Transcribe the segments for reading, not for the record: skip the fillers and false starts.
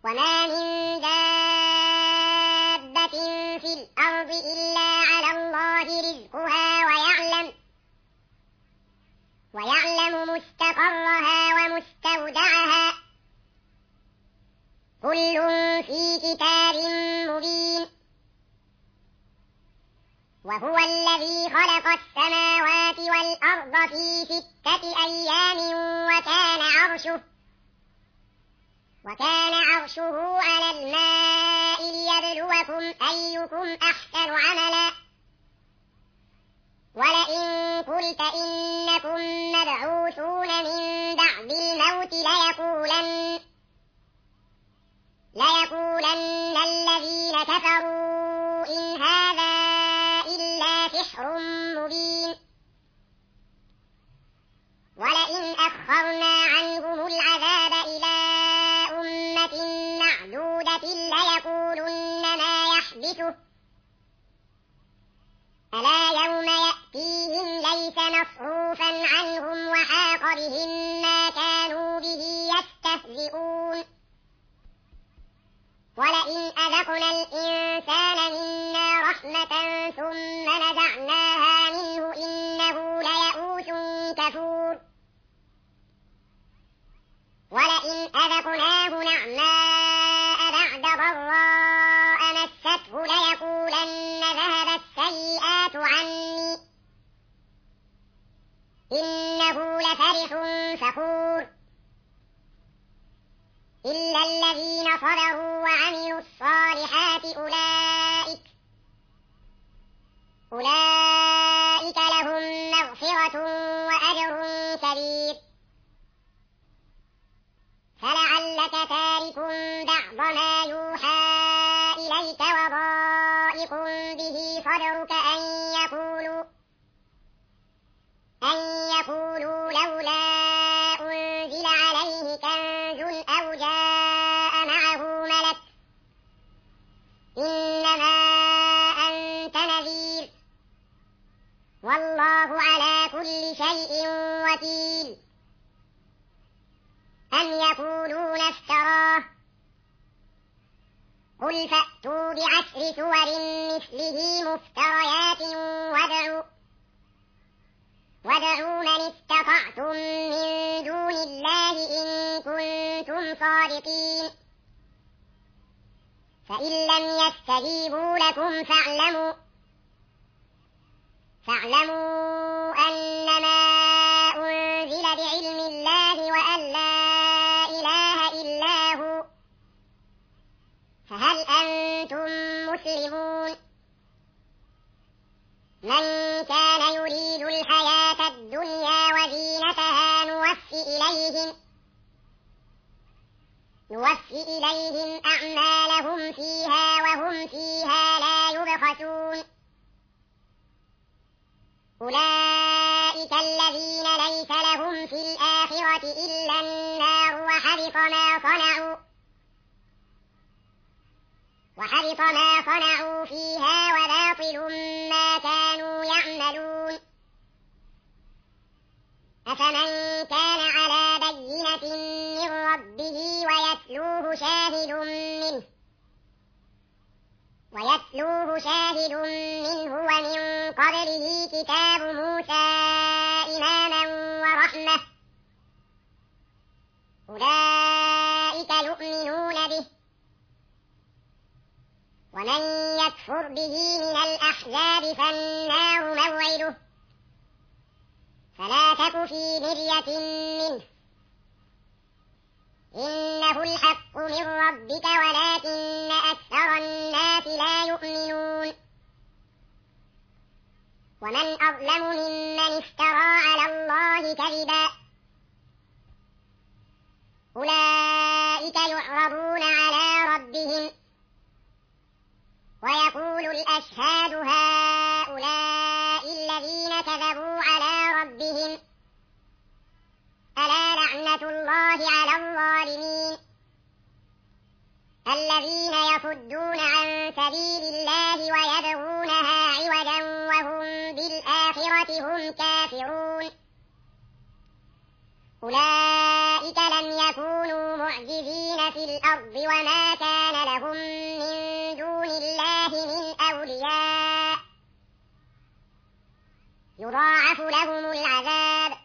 وما من دابة في الأرض إلا على الله رزقها ويعلم مستقرها ومستودعها كل في كتاب مبين. وهو الذي خلق السماوات والأرض في 6 أيام وكان عرشه على الماء ليبلوكم أيكم أحسن عملا. ولئن قلت إنكم مبعوثون من بعد الموت ليقولن الذين كفروا إن هذا إلا سحر مبين. ولئن أخرنا عنهم العذاب إلى أمة معدودة ليقولن ما يحبسه ألا يوم يأتيهم ليس مصروفا عنهم وحاق بهم ما كانوا به يستهزئون. ولئن أذقنا الإنسان منا رحمة ثم نزعناها منه إنه ليئوس كفور. ولئن أذقناه نعماء بعد ضراء مسته ليقولن ذهب السيئات عني إنه لفرح فخور. إلا الذين صبروا وعملوا الصالحات أولئك لهم مغفرة وأجر كبير. فلعلك تارك بعض ما يوحى إليك وضائق به صدرك أن يقولوا لولا أنزل عليه كنز أو جاء معه ملك إنما أنت نذير والله على كل شيء وكيل. أم يقولون افتراه قل فأتوا ب10 سور مثله مفتريات وادعوا من استطعتم من دون الله إن كنتم صادقين. فإن لم يستجيبوا لكم فاعلموا أنما أنزل بعلم الله وأن لا إله إلا هو فهل أنتم مسلمون. من كان يريد الحياة الدنيا وزينتها نوفي إليهم أعمالهم فيها وهم فيها لا يبخسون. أولئك الذين ليس لهم في الآخرة إلا النار وحبط ما صنعوا فيها وباطل ما كانوا يعملون. أفمن كان على بينة من ربه ويتلوه شاهد منه ومن قبله كتاب موسى إماما ورحمة أولئك يؤمنون به. ومن يكفر به من الأحزاب فالنار موعده فلا تك في مرية منه إنه الحق من ربك ولكن أكثر الناس لا يؤمنون. ومن أظلم ممن افترى على الله كذبا أولئك يعرضون على ربهم ويقول الأشهاد هؤلاء الذين كذبوا على ربهم ألا لعنة الله على الظالمين الذين يصدون عن سبيل الله ويبغونها عوجا وهم بالآخرة هم كافرون. أولئك لم يكونوا معجزين في الأرض وما كان لهم من دون الله من أولياء يضاعف لهم العذاب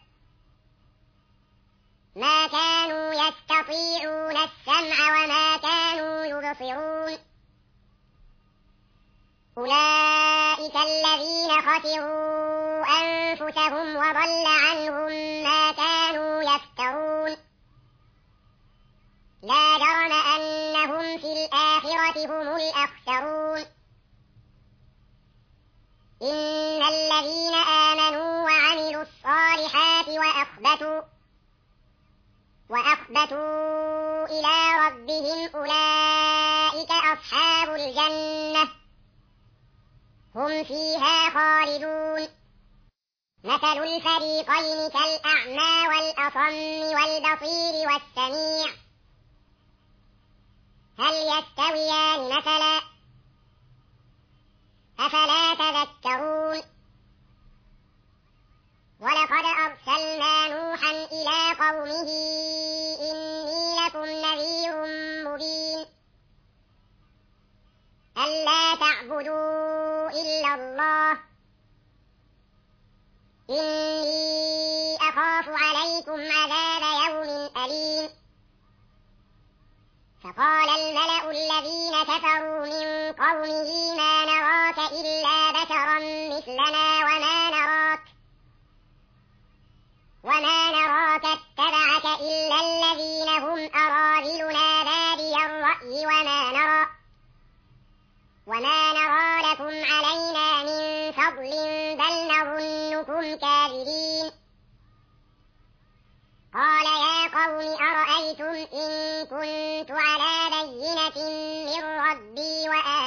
ما كانوا يستطيعون السمع وما كانوا يبصرون أولئك الذين خسروا أنفسهم وضل عنهم ما كانوا يفترون لا جرم أنهم في الآخرة هم الأخسرون إن الذين آمنوا وعملوا الصالحات وأخبتوا إلى ربهم أولئك أصحاب الجنة هم فيها خالدون مثل الفريقين كالأعمى والأصم والبصير والسميع هل يستويان مثلا أفلا تذكرون ولقد أرسلنا نوحا إلى قومه إني لكم نذير مبين ألا تعبدوا إلا الله إني أخاف عليكم عذاب يوم أليم فقال الملأ الذين كفروا من قومه ما نراك إلا بشرا مثلنا وما نراك اتبعك إلا الذين هم أراذلنا بادي الرأي وما نرى لكم علينا من فضل بل نظنكم كاذبين قال يا قوم أرأيتم إن كنت على بينة من ربي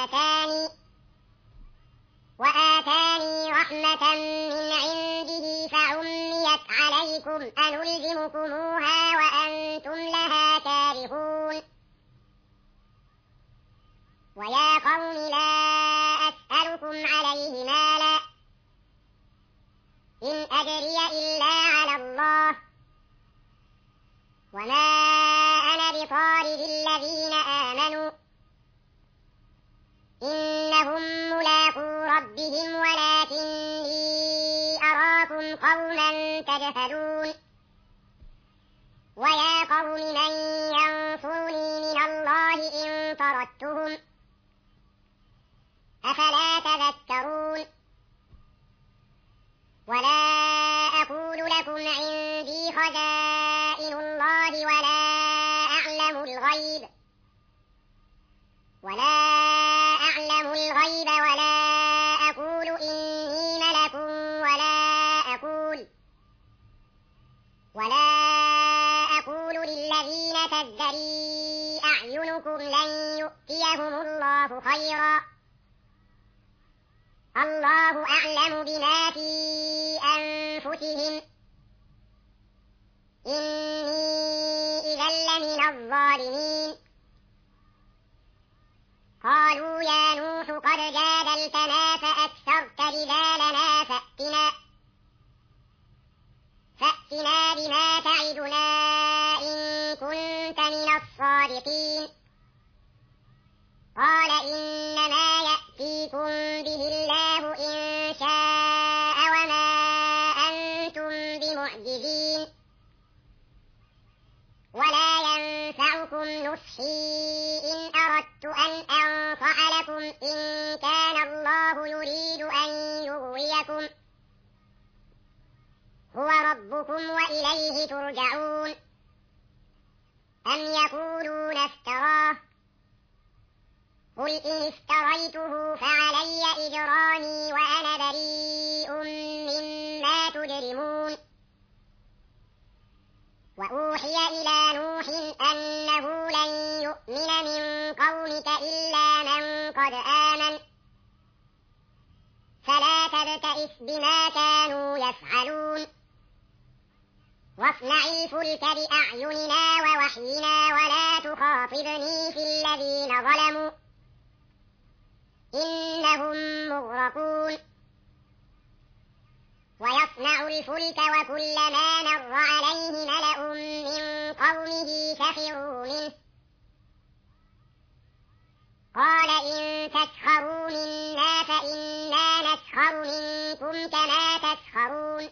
وآتاني رحمة من عنده فعميت عليكم أنلزمكموها وأنتم لها كارهون ويا قوم لا أسألكم عليه مالا إن أجري إلا على الله وما أنا بطارد الذين آمنوا إنهم ملاقو ربهم ولكني أراكم قوما تجهلون ويا قوم من ينصرني من الله إن طردتهم أفلا تذكرون ولا أقول لكم عندي خزائن الله ولا أقول إني ملك ولا أقول للذين تزدري أعينكم لن يؤتيهم الله خيرا الله أعلم بما في أنفسهم إني إذا لمن الظالمين قالوا يا نوح قد جادلتنا فأكثرت جدالنا فأتنا بما تعدنا إن كنت من الصادقين قال إنما يأتيكم به الله إن شاء وما أنتم بمعجزين ولا ينفعكم نصحي إن أردت أن أنصح لكم إن كان الله يريد أن يغويكم هو ربكم وإليه ترجعون أم يقولون افتراه قل إن افتريته فعلي إجرامي وأنا بريء مما تجرمون وأوحي إلى نوح أنه لن يؤمن من قومك إلا من قد آمن فلا تبتئس بما كانوا يفعلون واصنع الفلك بأعيننا ووحينا ولا تخاطبني في الذين ظلموا إنهم مغرقون ويصنع الفلك وكلما مر عليه ملأ من قومه سخروا منه يسخرون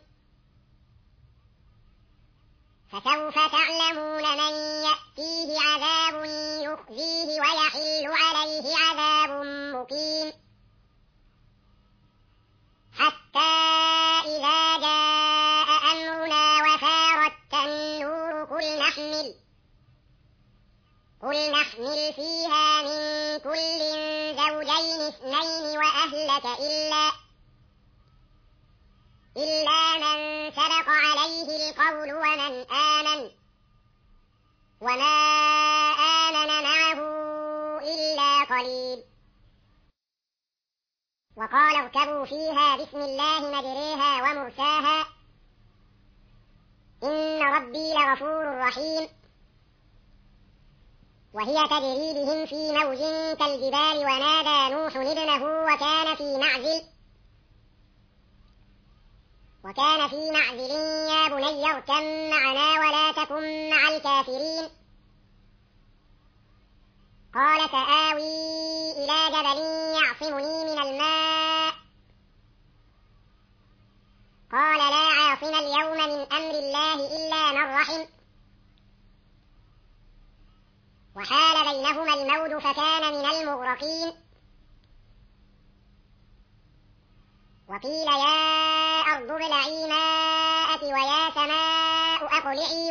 فسوف تعلمون من يأتيه عذاب يخزيه ويحل عليه عذاب مقيم حتى إذا جاء أمرنا وفارت النور قل نحمل فيها من كل زوجين اثنين وأهلك إلا من سبق عليه القول وما آمن معه إلا قليل وقال اركبوا فيها بسم الله مجريها ومرساها إن ربي لغفور رحيم وهي تجري بهم في موج كالجبال ونادى نوح ابنه وكان في معزل يا بني اركب معنا ولا تكن مع الكافرين قال سآوي إلى جبل يعصمني من الماء قال لا عاصم اليوم من أمر الله إلا من رحم وحال بينهما الموج فكان من المغرقين وقيل يا أرض ابلعي ماءك ويا سماء أقلعي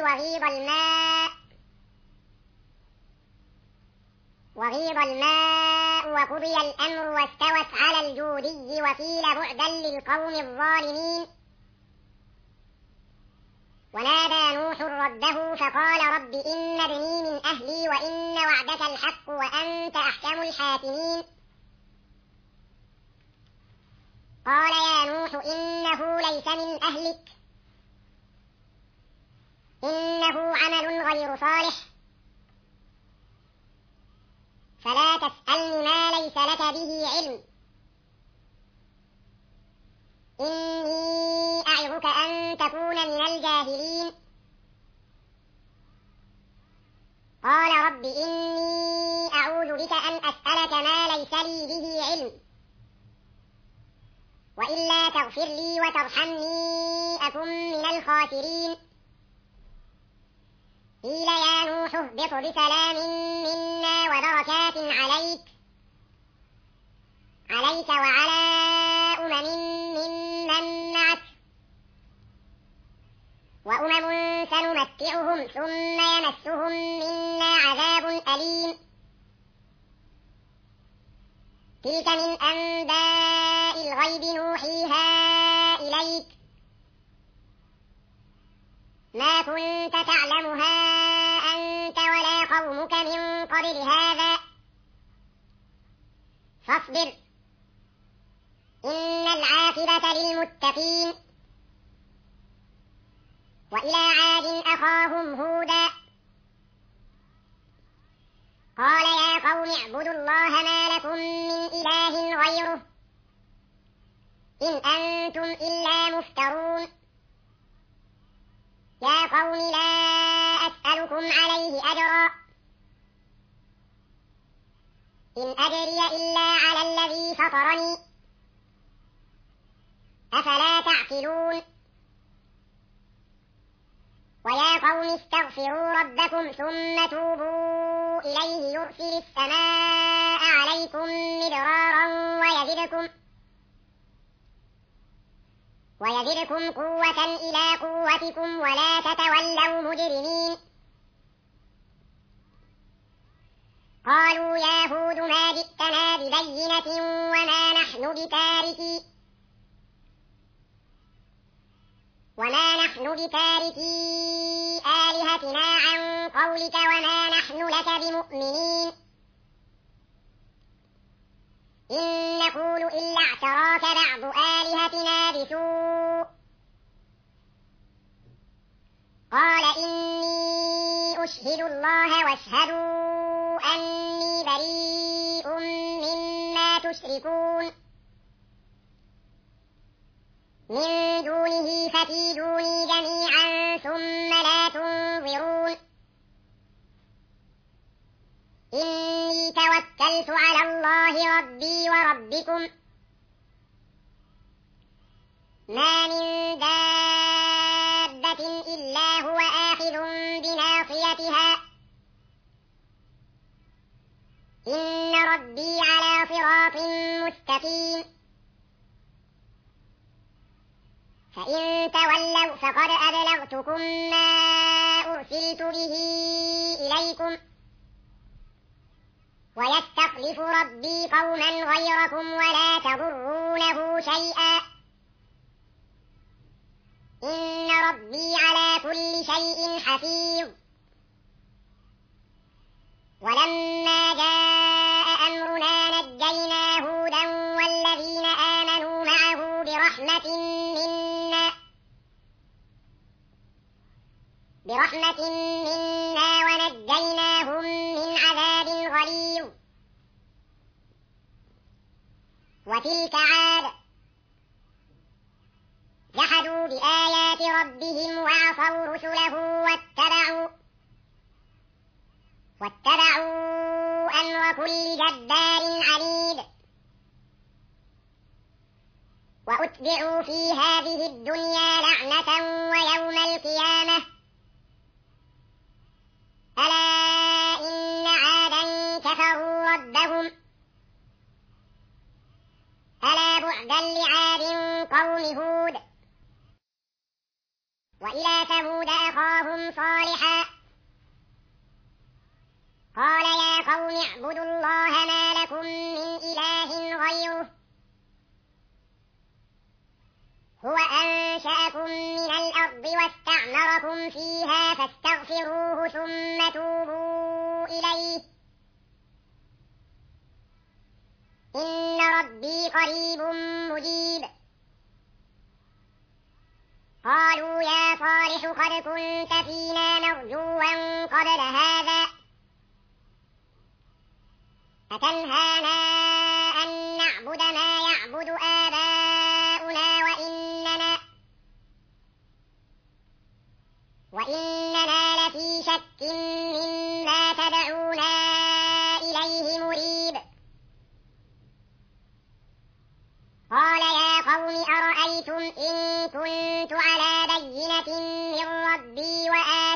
وغيض الماء وقضي الأمر واستوت على الجودي وقيل بعدا للقوم الظالمين ونادى نوح ربه فقال رب إن ابني من أهلي وإن وعدك الحق وأنت أحكم الحاكمين قال يا نوح إنه ليس من أهلك إنه عمل غير صالح فلا تسألني ما ليس لك به علم إني أعظك أن تكون من الجاهلين قال رب إني أعوذ بك أن أسألك ما ليس لي به علم وإلا تغفر لي وترحمني أكن من الخاسرين قيل يا نوح اهبط بسلام منا وبركات عليك وعلى ممن معك وأمم سنمتعهم ثم يمسهم منا عذاب أليم تلك من أنباء الغيب نوحيها إليك ما كنت تعلمها أنت ولا قومك من قبل هذا فاصبر إن العاقبة للمتقين وإلى عاد أخاهم هودا قال يا قوم اعبدوا الله ما لكم من إله غيره إن أنتم إلا مفترون يا قوم لا أسألكم عليه أجرا إن أجري إلا على الذي فطرني أفلا تعقلون ويا قوم استغفروا ربكم ثم توبوا إليه يرسل السماء عليكم مدرارا ويزدكم قوة إلى قوتكم ولا تتولوا مجرمين قالوا يا هود ما جئتنا ببينة وما نحن بتاركي آلهتنا عن قولك وما نحن لك بمؤمنين إن نقول إلا اعتراك بعض آلهتنا بسوء قال إني أشهد الله واشهدوا أني بريء مما تشركون من دونه فكيدوني جميعا ثم لا تنظرون إني توكلت على الله ربي وربكم ما من إله غيره إن أنتم إلا مفترون قال إني أعوذ بالله أن أسألكم عليه أجرا إن أجري إلا على الذي فطرني أفلا تعقلون ويا قوم استغفروا ربكم ثم توبوا إليه يرسل السماء عليكم مدرارا ويزدكم قوة إلى قوتكم ولا تتولوا مجرمين قالوا يا هود ما جئتنا ببينة وما نحن بتاركي آلهتنا عن قولك وما نحن لك بمؤمنين إن نقول إلا اعتراك بعض آلهتنا بسوء قال إني أشهد الله واشهدوا أني بريء مما تشركون من دونه فكيدوني جميعا ثم لا تنظرون إني توكلت على الله ربي وربكم ما من دابة إلا هو آخذ بناصيتها إن ربي على صراط مستقيم فإن تولوا فقد أبلغتكم ما أرسلت به إليكم ويستخلف ربي قوما غيركم ولا تضرونه شيئا إن ربي على كل شيء حفيظ ولما جاء أمرنا نجينا هودا والذين آمنوا معه برحمة منا ونجيناهم من عذاب غليظ وتلك عاد جحدوا بآيات ربهم وعصوا رسله واتبعوا أمر كل جبار عنيد وأتبعوا في هذه الدنيا لعنة ويوم القيامة ألا إن عادا كفروا ربهم ألا بعدا لعاد قوم هود وإلى ثمود أخاهم صالحا قال يا قوم اعبدوا الله ما لكم من إله غيره هو أنشأكم من الأرض واستعمركم فيها فاستغفروه ثم توبوا إليه إن ربي قريب مجيب قالوا يا صالح قد كنت فينا مرجوا قبل هذا أتنهانا أن نعبد ما يعبد آباؤنا وإننا لفي شك مما تدعونا إليه مريب قال يا قوم أرأيتم إن كنت على بينة من ربي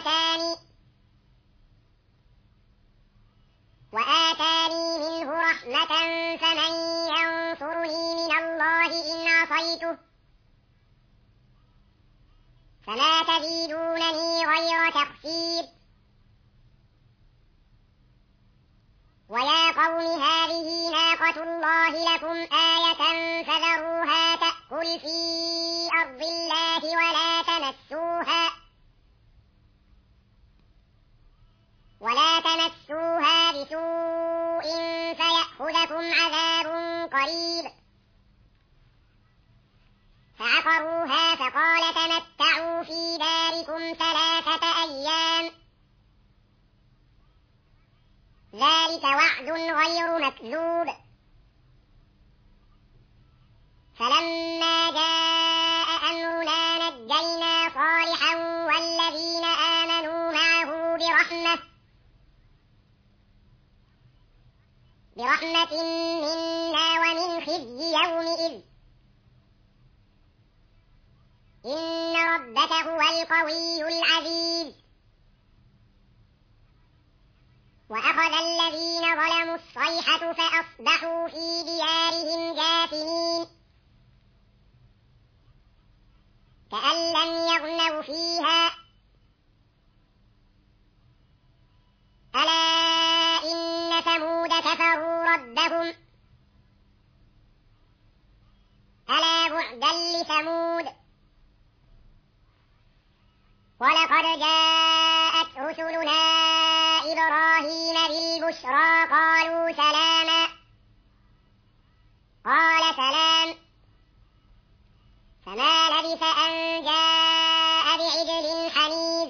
وآتاني منه رحمة فمن ينصرني من الله إن عصيته فما تزيدونني غير تخسير ويا قوم هذه ناقة الله لكم آية فذروها تأكل في أرض الله ولا تمسوها بسوء فيأخذكم عذاب قريب فعقروها فقال تمتعوا في داركم 3 أيام ذلك وعد غير مكذوب فلما جاء أمرنا نجينا صالحا والذين آمنوا معه برحمة منا ومن خزي يومئذ إن ربك هو القوي العزيز وأخذ الذين ظلموا الصيحة فأصبحوا في ديارهم جاثمين كأن لم يغنوا فيها ألا إن ثمود كفروا ربهم ألا بعدا لثمود ولقد جاءت رسلنا إبراهيم بالبشرى قالوا سلاما قال سلام فما لبث أن جاء بعجل حنيذ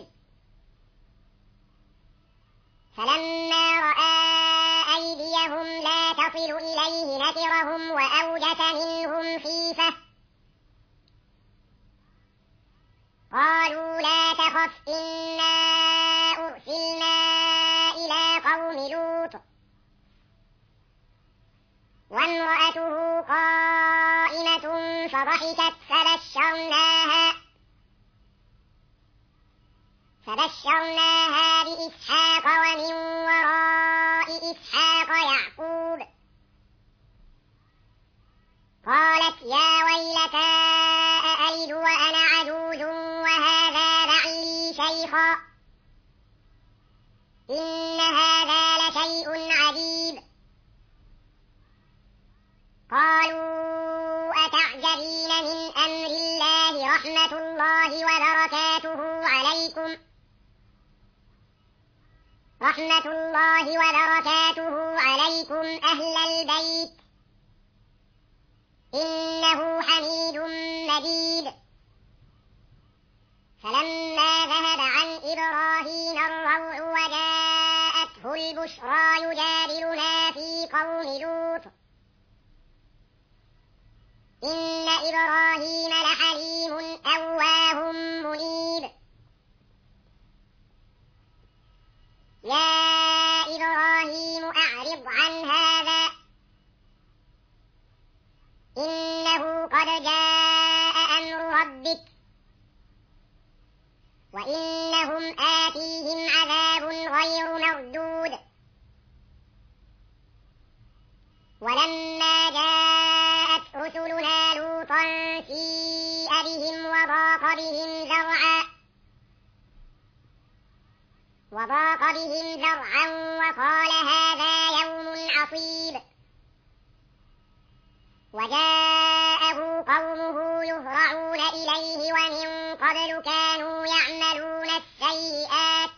فلما رأى أيديهم لا تصل إليه نكرهم وأوجس منهم خيفة قالوا لا تخف إنا أرسلنا إلى قوم لوط وامرأته قائمة فضحكت فبشرناها بإسحاق ومن وراء إسحاق يعقوب قالت يا ويلتى أألد وأنا عجوز وهذا بعلي شيخا إن هذا لشيء عجيب قالوا أتعجبين من أمر الله رحمة الله وبركاته عليكم أهل البيت إنه حميد مجيد فلما ذهب عن إبراهيم الروع وجاءته البشرى يجادلنا في قوم لوط إن إبراهيم لحليم أواه منيب يا إبراهيم أعرض عن هذا إنه قد جاء أمر ربك وإنهم آتيهم عذاب غير مردود ولما جاءت رسلنا لوطا سيء بهم وضاق بهم ذرعا وقال هذا يوم عصيب وجاءه قومه يهرعون إليه ومن قبل كانوا يعملون السيئات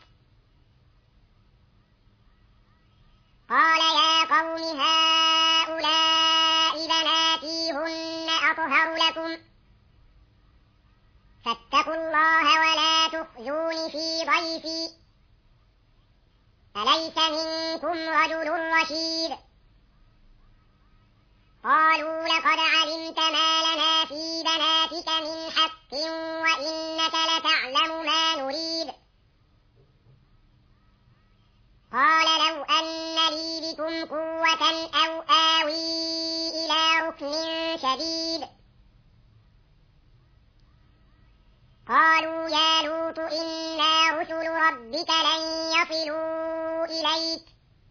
قال يا قوم هؤلاء بناتي هن أطهر لكم فاتقوا الله ولا تخزون في ضيفي أليس منكم رجل رشيد قالوا لقد علمت ما لنا في بناتك من حق وإنك لتعلم ما نريد قال لو أن لي بكم قوة أو آوي إلى ركن شديد قالوا يا لوط إنا رسل ربك لن يصلوا إليك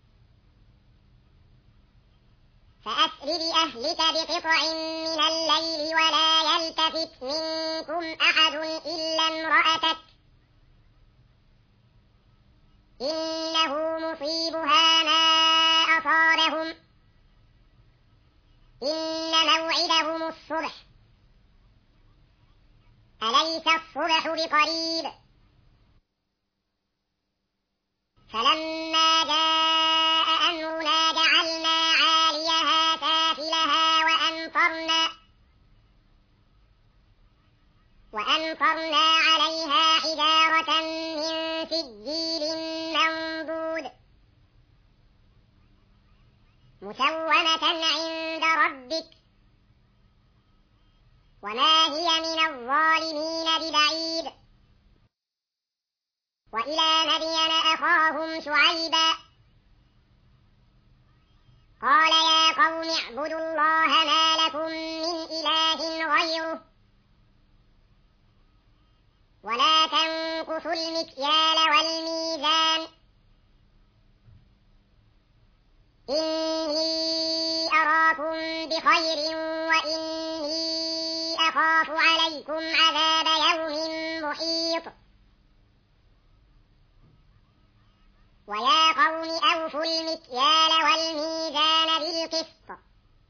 فأسر بأهلك بقطع من الليل ولا يلتفت منكم أحد إلا امرأتك إنه مصيبها ما أصابهم إن موعدهم الصبح أليس الصبح بقريب فلما جاء أمرنا جعلنا عاليها سافلها وأمطرنا عليها حجارة من سجيل منضود مسومة عند ربك وما هي من الظالمين ببعيد وإلى مدين أخاهم شعيبا قال يا قوم اعبدوا الله ما لكم من إله غيره ولا تنقصوا المكيال والميزان إني أراكم بخير وإني أخاف عليكم عذاب يوم محيط ويا قوم أوفوا المكيال والميزان بالقسط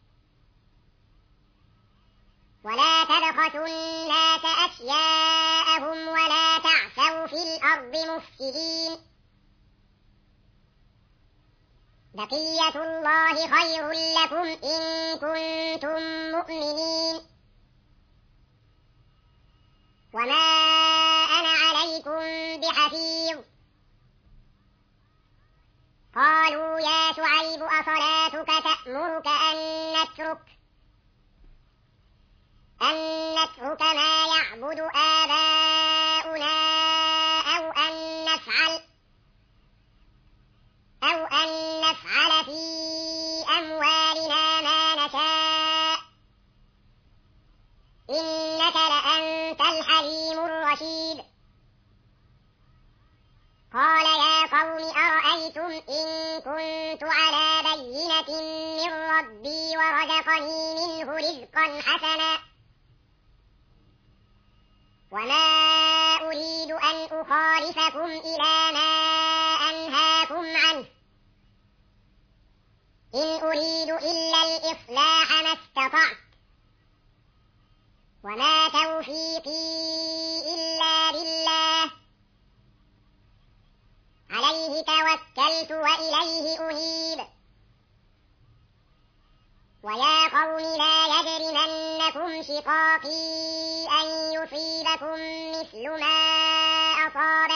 ولا تبخسوا الناس أشياءهم ولا تعثوا في الأرض مفسدين بقية الله خير لكم إن كنتم مؤمنين وما أنا عليكم بحفيظ قالوا يا شعيب أصلاتك تأمرك أن نترك ما يعبد آباؤنا أو أن نفعل في أموالنا ما نشاء إنك لأنت آيات من ربي ورزقني منه رزقا حسنا وما أريد أن أخالفكم إلى ما أنهاكم عنه إن أريد إلا الإصلاح ما استطعت وما توفيقي إلا بالله عليه توكلت وإليه أنيب ويا قوم لا يجرمنكم شقاقي أن يصيبكم مثل ما أصاب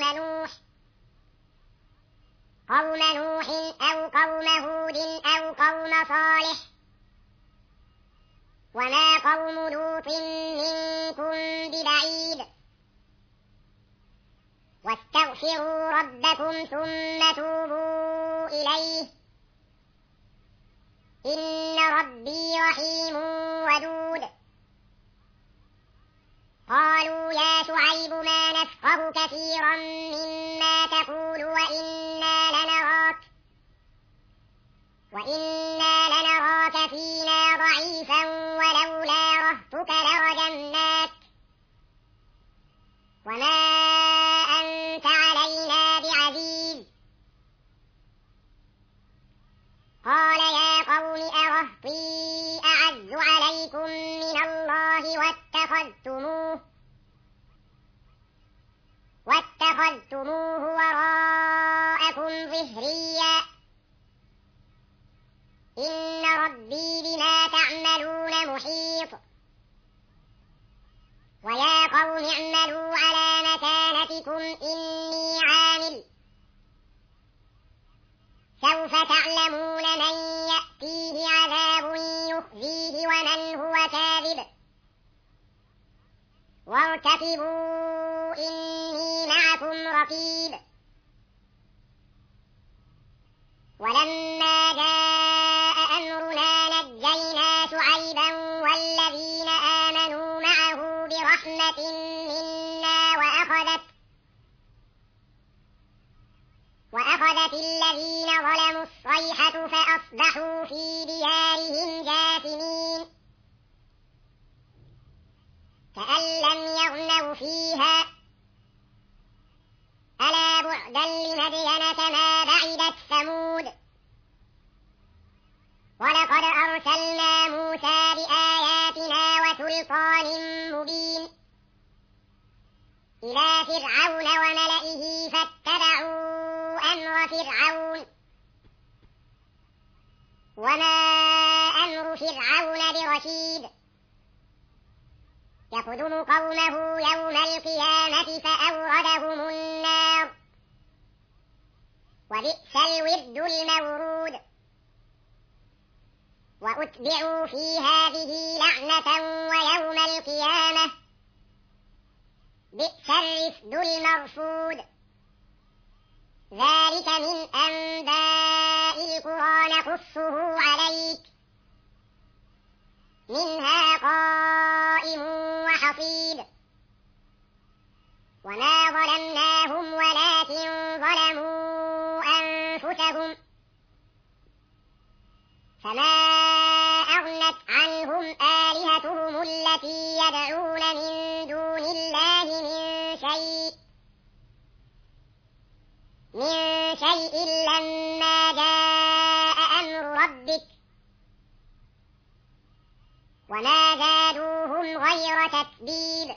قوم نوح أو قوم هود أو قوم صالح وما قوم لوط منكم ببعيد واستغفروا ربكم ثم توبوا إليه إن ربي رحيم ودود قالوا يا شعيب ما نفقه كثيرا مما تقول وإنا لنراك فينا ضعيفا ولولا رهتك لرجمناك وما أنت علينا بعزيز قال يا قوم أرهطي أعز عليكم من الله واتخذتموه وراءكم ظهريا إن ربي بما تعملون محيط ويا قوم اعملوا على مكانتكم إني عامل سوف تعلمون من يأتيه عذاب يخزيه ومن هو كاذب وارتقبوا إني معكم رقيب ولما جاء أمرنا نجينا شعيبا والذين آمنوا معه برحمة منا وأخذت الذين ظلموا الصيحة فأصبحوا في ديارهم جاثمين كأن لم يغنوا فيها ألا بعدا لمدين كما بعدت ثمود ولقد أرسلنا موسى بآياتنا وسلطان مبين إلى فرعون وملئه فاتبعوا أمر فرعون وما أمر فرعون برشيد يقدم قومه يوم القيامة فأوردهم النار وبئس الورد المورود وأتبعوا في هذه لعنة ويوم القيامة بئس الرفد المرفود ذلك من أنباء القرى نقصه عليك منها قائم وحصيد وما ظلمناهم ولكن ظلموا أنفسهم فما أغنت عنهم آلهتهم التي يدعون من دون الله من شيء لما جاء أمر ربك وما زادوهم غير تتبيب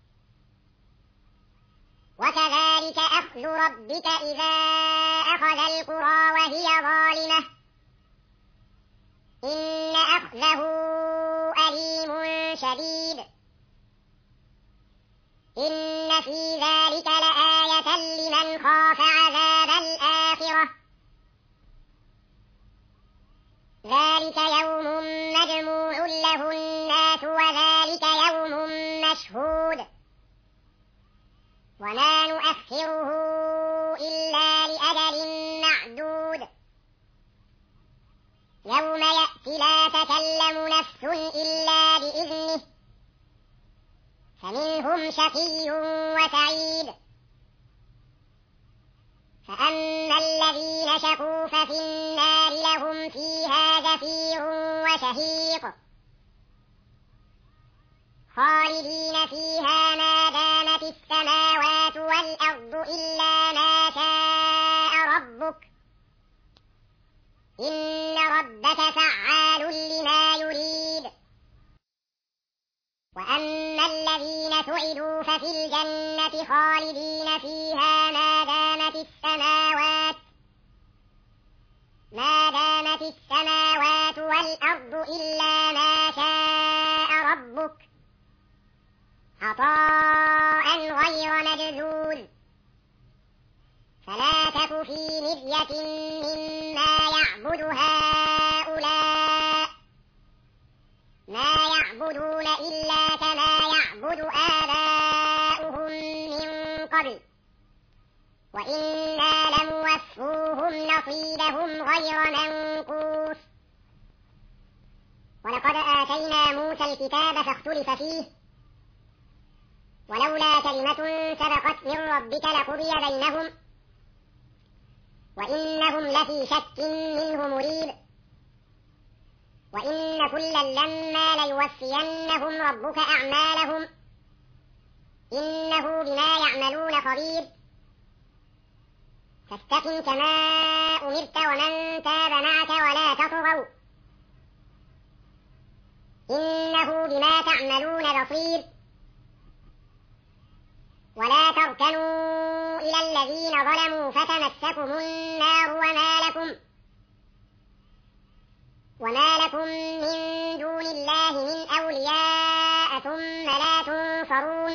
وكذلك أخذ ربك إذا أخذ القرى وهي ظالمة إن أخذه أليم شديد إن في ذلك لآية لمن خاف عذاب الآخرة ذلك يوم مجموع له الناس وذلك يوم مشهود وما نؤخره إلا لأجل معدود يوم يأتي لا تكلم نفس إلا بإذنه فمنهم شقي وسعيد فأما الذين شقوا ففي النار لهم فيها زفير وشهيق خالدين فيها ما دامت السماوات والأرض إلا ما شاء ربك إن ربك فعال لما يريد وأما الذين سعدوا ففي الجنة خالدين فيها ما دامت السماوات والأرض إلا ما شاء ربك عطاء غير مجذوذ فلا تك في مرية مما يعبد هؤلاء ما يعبدون إلا كما يعبد آباؤهم من قبل وإنا لموفوهم نصيبهم غير منقوص ولقد آتينا موسى الكتاب فاختلف فيه ولولا كلمة سبقت من ربك لقضي بينهم وإنهم لفي شك منه مريب وإن كلا لما ليوفينهم ربك أعمالهم إنه بما يعملون خبير فاستقم كما أمرت ومن تاب معك ولا تطغوا إنه بما تعملون بصير ولا تركنوا إلى الذين ظلموا فتمسكم النار وما لكم من دون الله من أولياء ثم لا تنصرون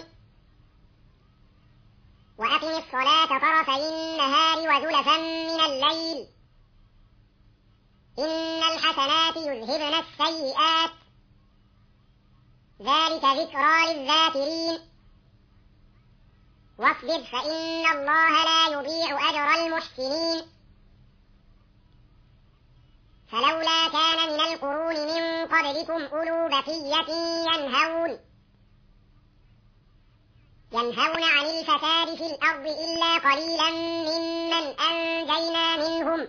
وأقم الصلاة طرفي النهار وزلفا من الليل إن الحسنات يذهبن السيئات ذلك ذكرى للذاكرين واصبر فإن الله لا يضيع أجر المحسنين فلولا كان من القرون من قبلكم أولو بقية ينهون عن الفساد في الأرض إلا قليلا ممن أنجينا منهم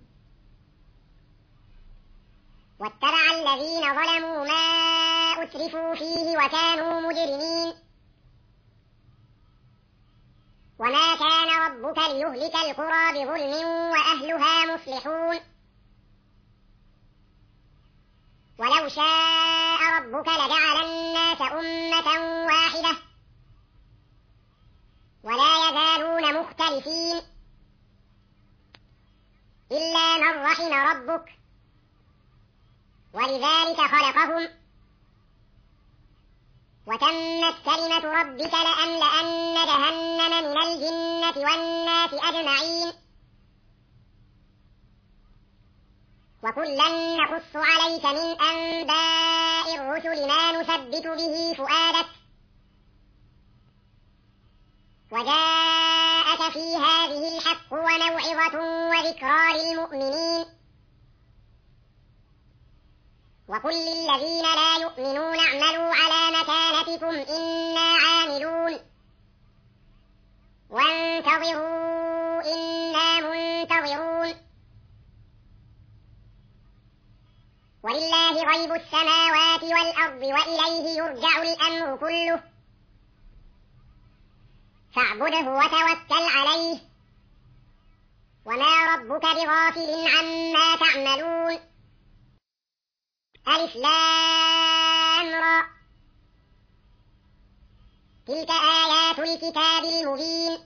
واتبع الذين ظلموا ما أترفوا فيه وكانوا مجرمين وما كان ربك ليهلك القرى بظلم وأهلها مصلحون ولو شاء ربك لجعل الناس أمة واحدة ولا يزالون مختلفين إلا من رحم ربك ولذلك خلقهم وتمت كلمة ربك لأملأن جهنم من الجنة والناس أجمعين وكلا نقص عليك من أنباء الرسل ما نثبت به فؤادك وجاءك في هذه الحق وموعظة وذكرى للمؤمنين وقل للذين لا يؤمنون اعملوا على مكانتكم إنا عاملون وانتظروا إنا منتظرون ولله غيب السماوات والأرض وإليه يرجع الأمر كله فاعبده وتوكل عليه وما ربك بغافل عما تعملون ألف لام را تلك آيات الكتاب المبين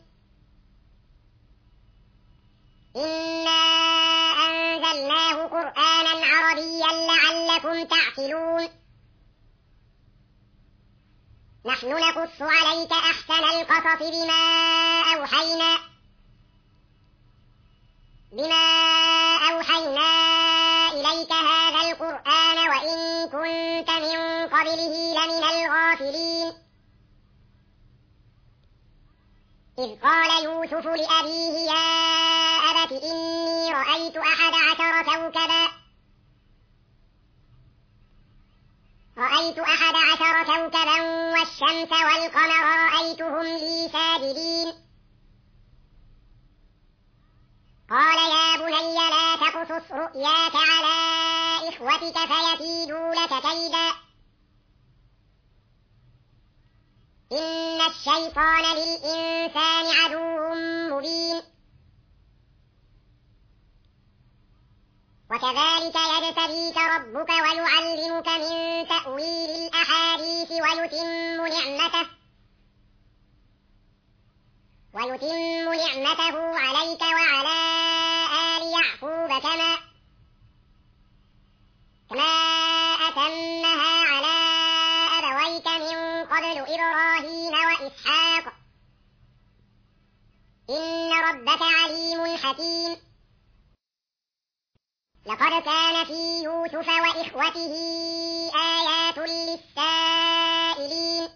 إنا أنزلناه قرآنا عربيا لعلكم تعقلون نحن نقص عليك أحسن القصص بما أوحينا إليك هذا القرآن وإن كنت من قبله لمن الغافلين إذ قال يوسف لأبيه يا أبت إني رأيت 11 كوكبا والشمس والقمر رأيتهم لي ساجدين قال يا بني لا تقصص رؤياك على إخوتك فيكيدوا لك كيدا إن الشيطان للإنسان عدو مبين وكذلك يجتبيك ربك ويعلمك من تأويل الأحاديث ويتم نعمته عليك وعلى آل يعقوب كما أتمها على أبويك من قبل إبراهيم وإسحاق إن ربك عليم حكيم لقد كان في يوسف وإخوته آيات للسائلين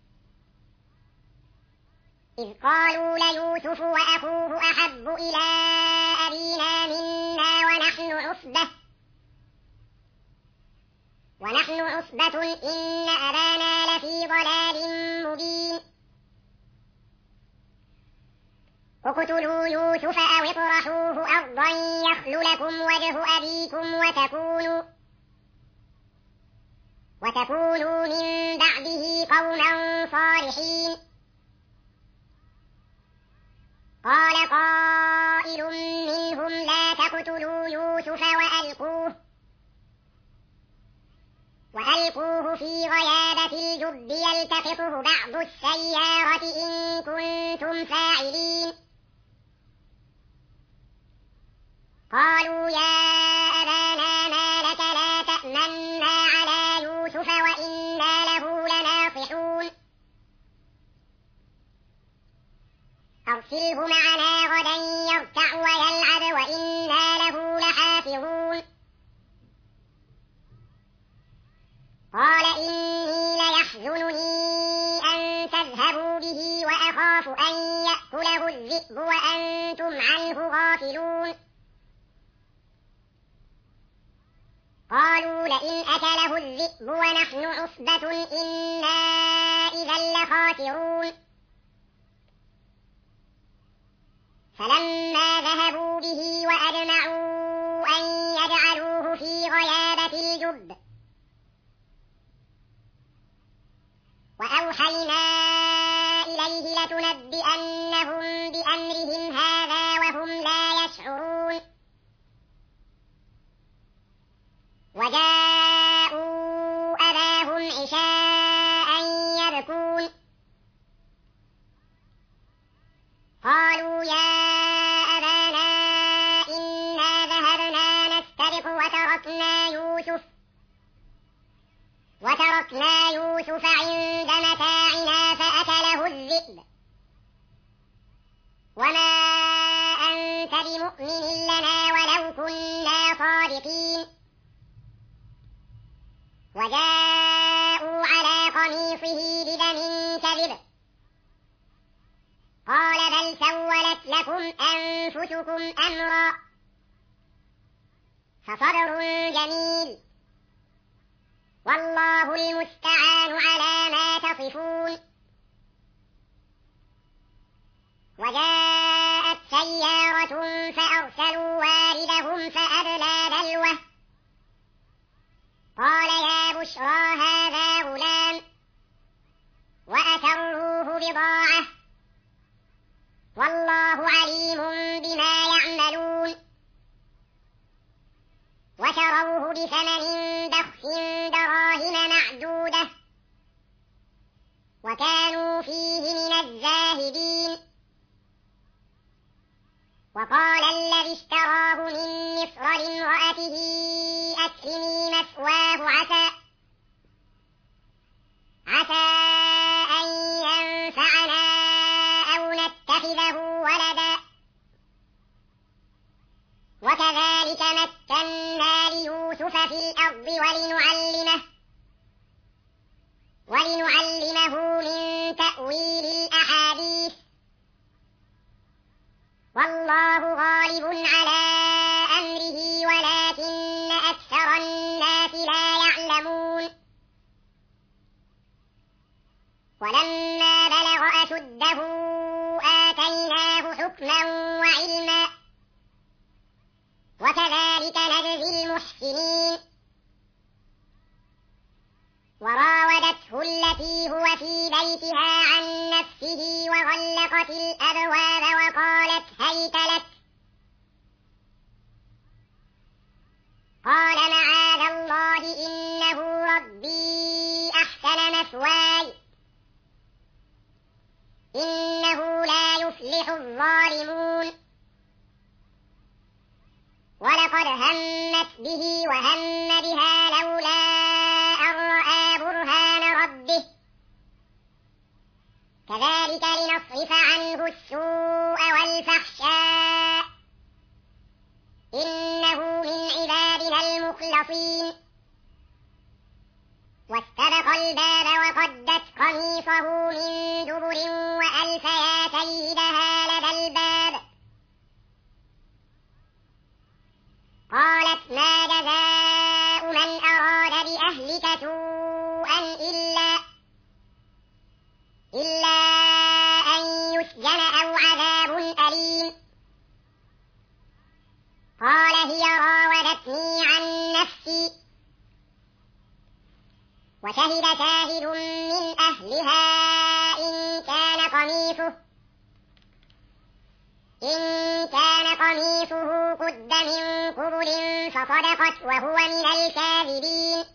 إذ قالوا ليوسف وأخوه أحب إلى أبينا منا ونحن عصبة إن أبانا لفي ضلال مبين اقتلوا يوسف أو اطرحوه أرضا يخل لكم وجه أبيكم وتكونوا من بعده قوما صالحين قال قائل منهم لا تقتلوا يوسف وألقوه في غيابة الجب يلتقطه بعض السيارة إن كنتم فاعلين قالوا يا أبانا ما لك لا تأمنا على يوسف وإنا له لناصحون أرسله معنا غدا يرتع ويلعب وإنا له لحافظون قال إني ليحزنني أن تذهبوا به وأخاف أن يأكله الذئب وأنتم عنه غافلون قالوا لئن أكله الذئب ونحن عصبة إنا إذا لخاسرون فلما ذهبوا به وأجمعوا أن يجعلوه في غيابة الجب وأوحينا إليه لتنبئنهم بأمرهم هذا وهم لا يشعرون وجاءوا أباهم عشاء يبكون قالوا يا أبانا إنا ذهبنا نستبق وتركنا يوسف عند متاعنا فأكله الذئب وما أنت بمؤمن لنا ولو كنا صادقين وجاءوا على قميصه بدم كذب قال بل سولت لكم أنفسكم أمرا فصبر جميل والله المستعان على ما تصفون وجاءت سيارة فأرسلوا واردهم فأدلى دلوه قال يا بشرى هذا غلام وأسروه بضاعة والله عليم بما يعملون وشروه بثمن بخس دراهم معدودة وكانوا فيه من الزاهدين وقال الذي اشتراه من مصر لامرأته أكرمي مثواه عسى أن ينفعنا أو نتخذه ولدا وكذلك مكنا ليوسف في الأرض ولنعلمه من تأويل الأحاديث والله غالب على أمره ولكن أكثر الناس لا يعلمون ولما بلغ أشده آتيناه حكما وعلما وكذلك نجزي المحسنين وراودته التي هو في بيتها عن نفسه وغلقت الأبواب وقالت هيت لك قال معاذ الله إنه ربي أحسن مثواي إنه لا يفلح الظالمون ولقد همت به وهم بها لولا أن رأى برهان ربه كذلك لنصرف عنه السوء والفحشاء إنه من عبادنا المخلصين واستبق الباب وقدت قميصه من دبر وألف يا سيدها لدى الباب قالت ما جزاء من أراد بأهلك سوءا إلا أن يسجن أو عذاب أليم قال هي راودتني عن نفسي وشهد شاهد من أهلها إن كان قميصه قد من قبل فصدقت وهو من الكاذبين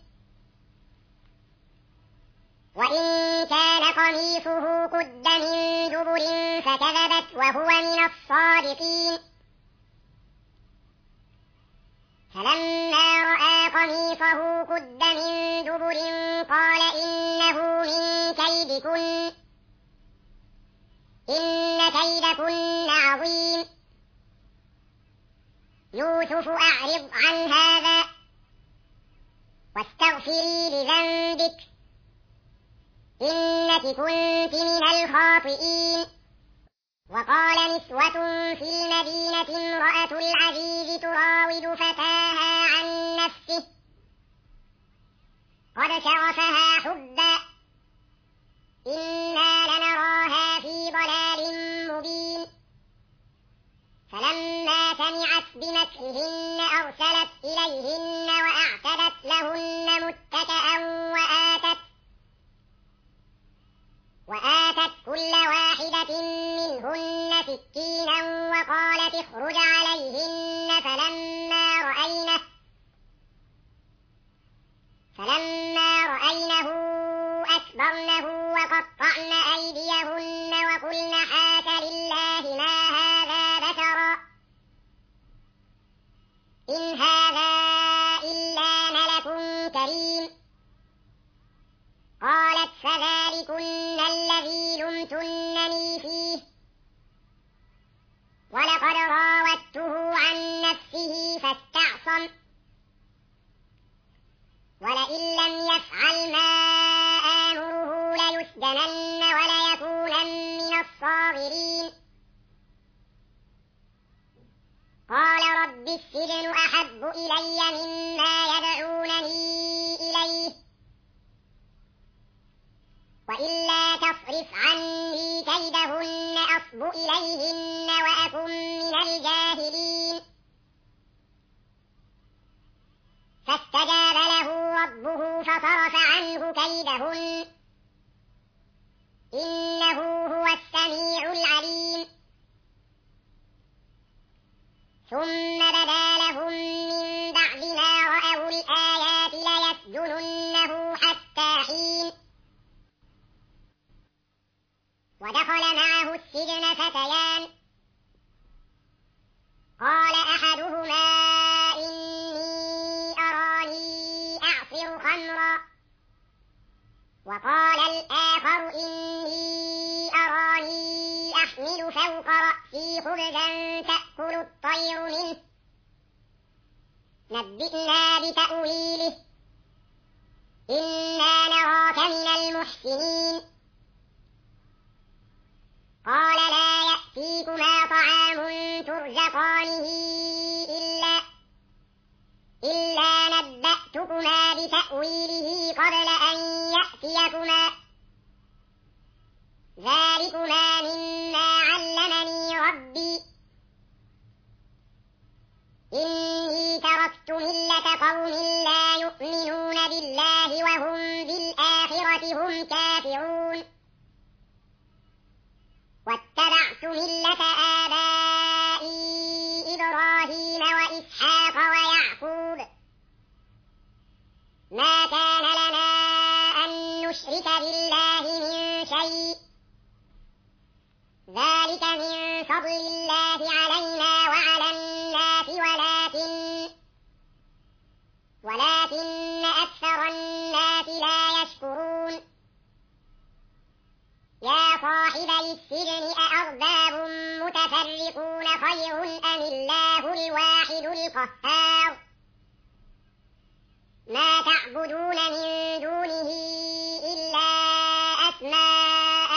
وإن كان قميصه قد من دبر فكذبت وهو من الصادقين فلما رأى قميصه قد من دبر قال إنه من كيدكن إن كيدكن عظيم يوسف أعرض عن هذا واستغفري لذنبك إنك كنت من الخاطئين وقال نسوة في المدينة امرأة العزيز تراود فتاها عن نفسه قد شغفها حبا إنا لنراها في ضلال مبين فلما سمعت بمكرهن أرسلت إليهن وأعتدت لهن متكئا وآتت كل واحدة منهن سكينا وقالت اخرج عليهن فلما رأينه أكبرنه وقطعن أيديهن وقلن حاش لله ما هذا بشرا إن هذا إلا ملك كريم قالت فذلكن الذي لمتنني فيه ولقد راودته عن نفسه فاستعصم ولئن لم يفعل ما آمره ليسجنن وليكونن من الصاغرين قال رب السجن أحب إلي مما يدعونني إليه وإلا تصرف عني كيدهن أصب إليهن وأكن من الجاهلين فاستجاب له ربه فصرف عنه كيدهن إنه هو السميع العليم ثم بدا لهم من بعد ما رأوا الآيات ليسجننه حتى حين ودخل معه السجن فتيان قال أحدهما إني أراني أعصر خمرا وقال الآخر إني أراني أحمل فوق رأسي خبزا تأكل الطير منه نبئنا بتأويله إنا نراك من المحسنين قال لا يأتيكما طعام ترزقانه إلا نبأتكما بتأويله قبل أن يأتيكما ذلكما مما علمني ربي إني تركت ملة قوم لا يؤمنون بالله وهم بالآخرة هم كافرون واتبعت ملة آبائي إبراهيم وإسحاق ويعقوب ما كان لنا أن نشرك بالله من شيء ذلك من فضل الله علينا وعلى الناس ولكن أكثر الناس لا يشكرون يا صاحبي السجن أأرباب متفرقون خير أم الله الواحد القهار ما تعبدون من دونه إلا أسماء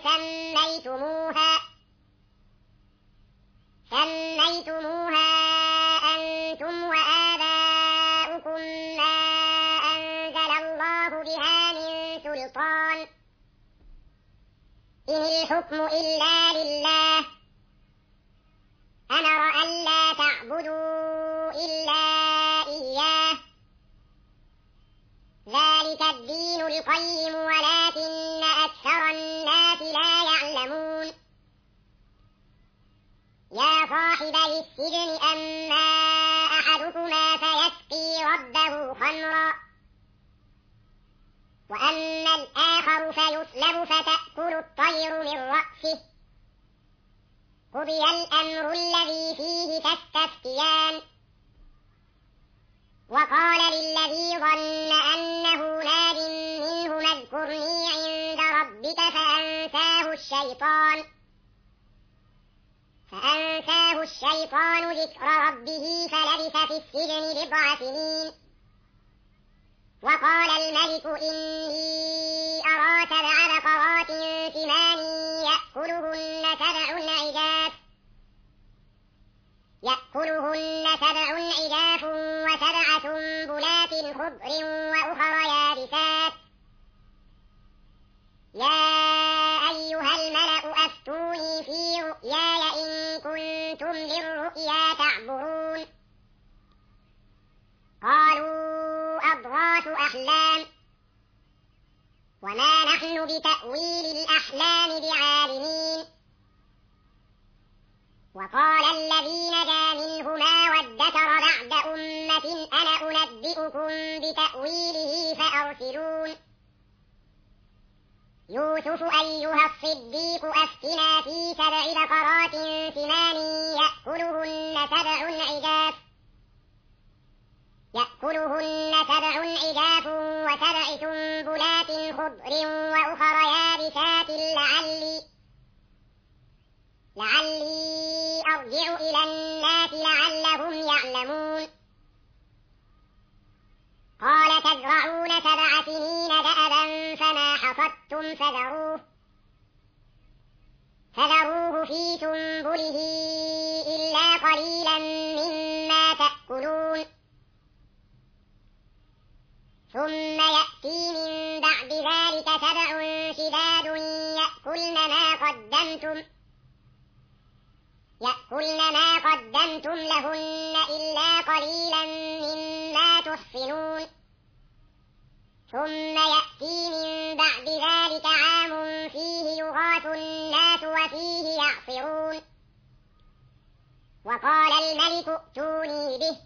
سميتموها أنتم وآباؤكم ما أنزل الله بها من سلطان إن الحكم إلا لله أمر ألا تعبدوا إلا إياه ذلك الدين القيم ولكن أكثر الناس لا يعلمون يا صاحبي السجن أما أحدكما فيسقي ربه خمرا وأما الآخر فيسلب فتأكل الطير من رأسه قضي الأمر الذي فيه تستفتيان وقال للذي ظن أنه ناج منه اذكرني عند ربك فأنساه الشيطان ذكر ربه فلبث في السجن 9 سنين وقال الملك إني أرى 7 بقرات سمان يأكلهن 7 عجاف و7 سنبلات خضر وأخر يابسات يا أيها الملأ أفتوني في رؤياي إن كنتم للرؤيا تعبرون قالوا أضغاث أحلام وما نحن بتأويل الأحلام بعالمين وقال الذي نجا منهما وادكر بعد أمة أنا أنبئكم بتأويله فأرسلون يوسف أيها الصديق أفتنا في 7 بقرات سمان يأكلهن 7 عجاف و7 سنبلات خضر وأخر يابسات لعلي أرجع إلى الناس لعلهم يعلمون قال تزرعون 7 سنين دأبا فما حصدتم فذروه في سنبله إلا قليلا مما تأكلون ثم يأتي من بعد ذلك 7 شداد يأكلن ما قدمتم لهن إلا قليلا مما تحصنون ثم يأتي من بعد ذلك عام فيه يغاث الناس وفيه يعصرون وقال الملك ائتوني به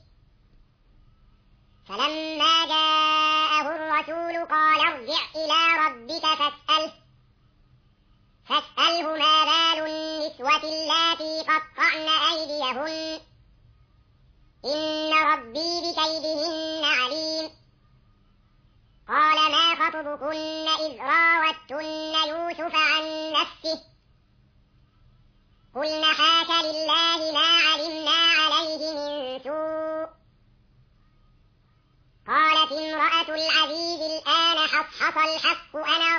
فلما جاءه الرسول قال ارجع إلى ربك فاسأله ما بال النسوة اللاتي قطعن أيديهن إن ربي بكيدهن عليم قال ما خطبكن إذ راوتن يوسف عن نفسه قلن حاش لله ما علمنا عليه من سوء قالت امرأة العزيز الآن حصحص الحق أنا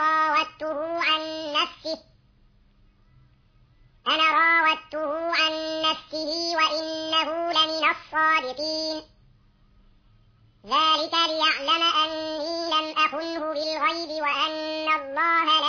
راودته عن نفسه وإنه لمن الصادقين ذلك ليعلم أني لم أخنه بالغيب وأن الله